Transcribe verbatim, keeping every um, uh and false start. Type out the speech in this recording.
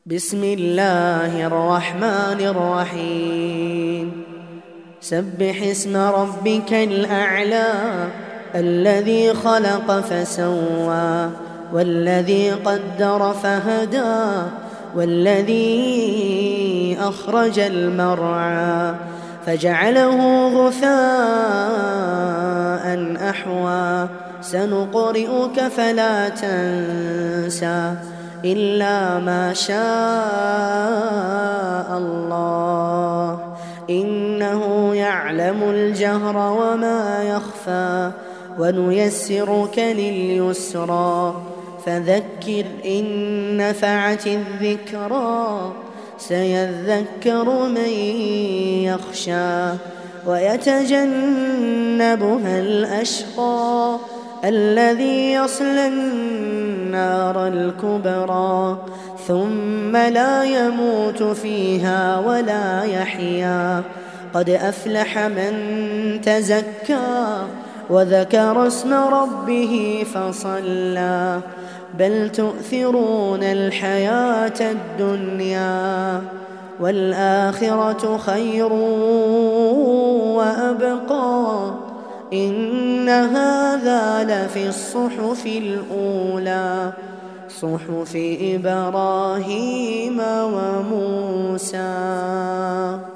بسم الله الرحمن الرحيم سبح اسم ربك الأعلى الذي خلق فسوى والذي قدر فهدى والذي أخرج المرعى فجعله غثاء أحوى سنقرئك فلا تنسى إلا ما شاء الله إنه يعلم الجهر وما يخفى ونيسرك لليسرى فذكر إن نفعت الذكرى سيذكر من يخشى ويتجنبها الأشقى الذي يصلى النار الكبرى ثم لا يموت فيها ولا يحيا قد أفلح من تزكى وذكر اسم ربه فصلى بل تؤثرون الحياة الدنيا والآخرة خير وأبقى إن هذا لفي الصحف الأولى صحف إبراهيم وموسى.